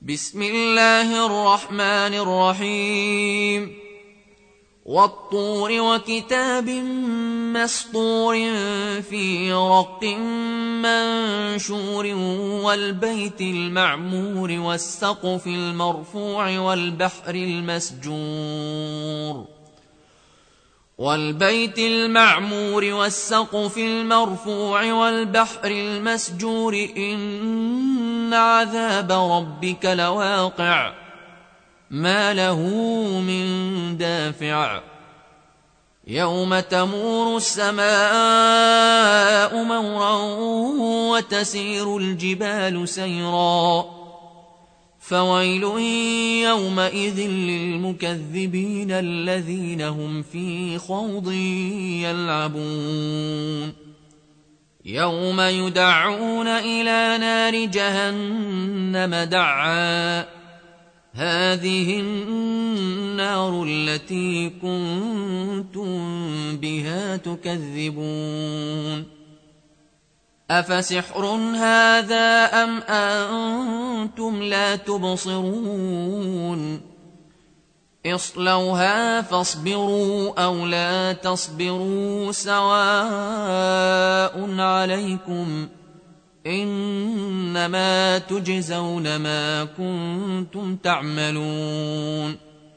بسم الله الرحمن الرحيم والطور وكتاب مسطور في رق منشور والبيت المعمور والسقف المرفوع والبحر المسجور إن عذاب ربك لواقع ما له من دافع يوم تمور السماء مورا وتسير الجبال سيرا فويل يومئذ للمكذبين الذين هم في خوض يلعبون يوم يدعون إلى نار جهنم دعا هذه النار التي كنتم بها تكذبون أفسحر هذا أم أنتم لا تبصرون اصلوها فاصبروا أو لا تصبروا سواء عليكم إنما تجزون ما كنتم تعملون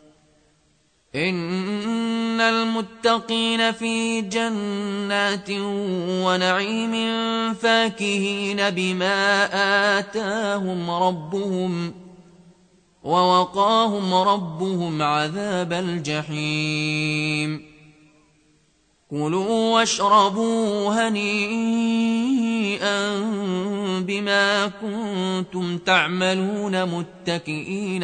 إن المتقين في جنات ونعيم فاكهين بما آتاهم ربهم ووقاهم ربهم عذاب الجحيم كلوا واشربوا هنيئا بما كنتم تعملون متكئين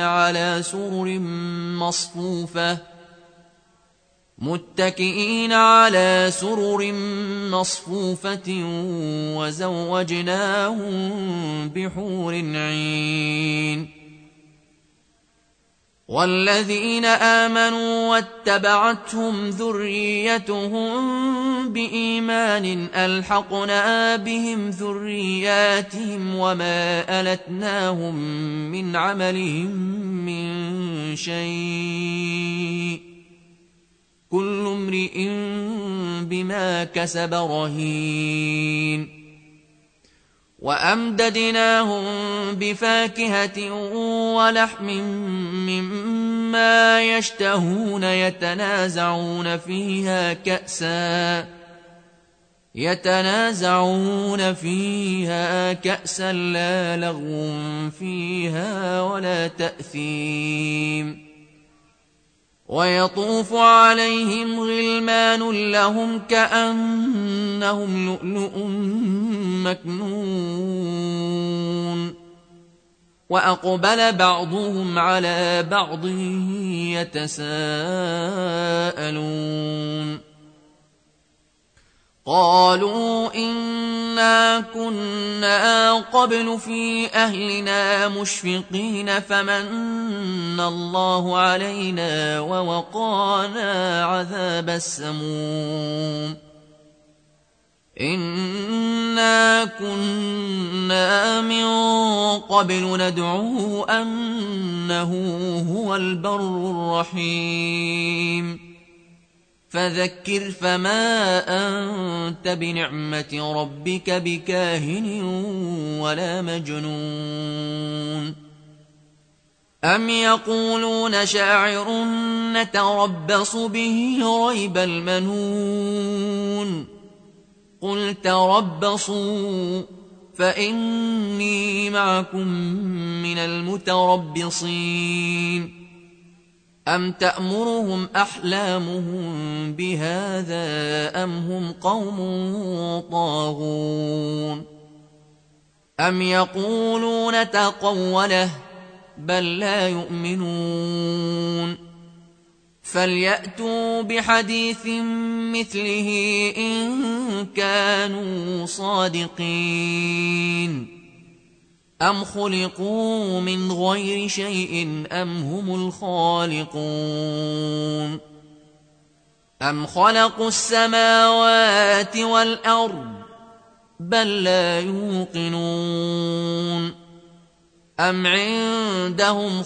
على سرر مصفوفة وزوجناهم بحور عين والذين آمنوا واتبعتهم ذريتهم بإيمان ألحقنا بهم ذرياتهم وما ألتناهم من عملهم من شيء كل امرئ بما كسب رهين وأمددناهم بفاكهة ولحم مما يشتهون يتنازعون فيها كأسا لا لغو فيها ولا تأثيم ويطوف عليهم غلمان لهم كأنهم لؤلؤ مكنون وأقبل بعضهم على بعض يتساءلون قالوا إنا كنا قبل في أهلنا مشفقين فمن الله علينا ووقانا عذاب السموم إنا كنا من قبل ندعوه أنه هو البر الرحيم فذكر فما أنت بنعمة ربك بكاهن ولا مجنون أم يقولون شاعر نتربص به ريب المنون قل تربصوا فإني معكم من المتربصين أم تأمرهم أحلامهم بهذا أم هم قوم طاغون أم يقولون تقوله بل لا يؤمنون فليأتوا بحديث مثله إن كانوا صادقين أم خلقوا من غير شيء أم هم الخالقون أم خلقوا السماوات والأرض بل لا يوقنون أم عندهم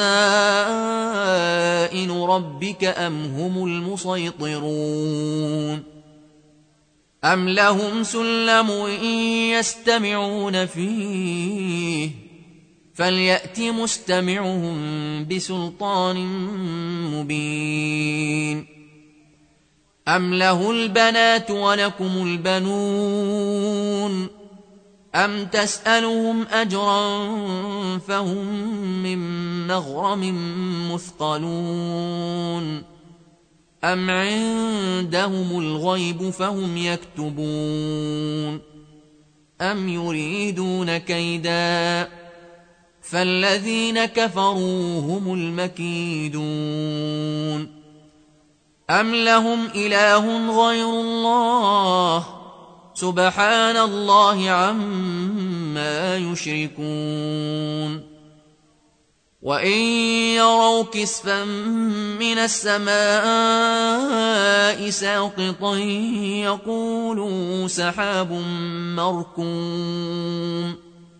خزائن ربك أم هم المسيطرون أم لهم سلم يستمعون فيه فليأت مستمعهم بسلطان مبين أم له البنات ولكم البنون أم تسألهم أجرا فهم من مغرم مثقلون أم عندهم الغيب فهم يكتبون أم يريدون كيدا فالذين كفروا هم المكيدون أم لهم إله غير الله سبحان الله عما يشركون وإن يروا كسفا من السماء ساقطا يقولوا سحاب مركوم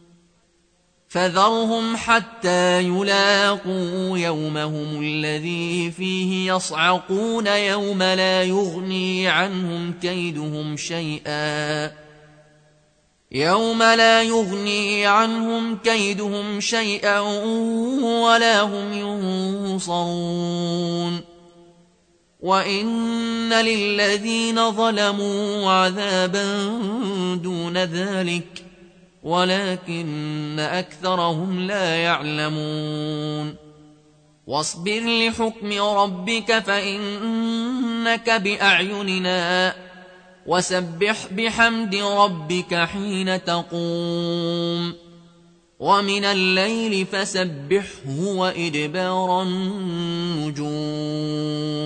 فذرهم حتى يلاقوا يومهم الذي فيه يصعقون يوم لا يغني عنهم كيدهم شيئا ولا هم ينصرون وإن للذين ظلموا عذابا دون ذلك ولكن أكثرهم لا يعلمون واصبر لحكم ربك فإنك بأعيننا وسبح بحمد ربك حين تقوم ومن الليل فسبحه وإدبار النجوم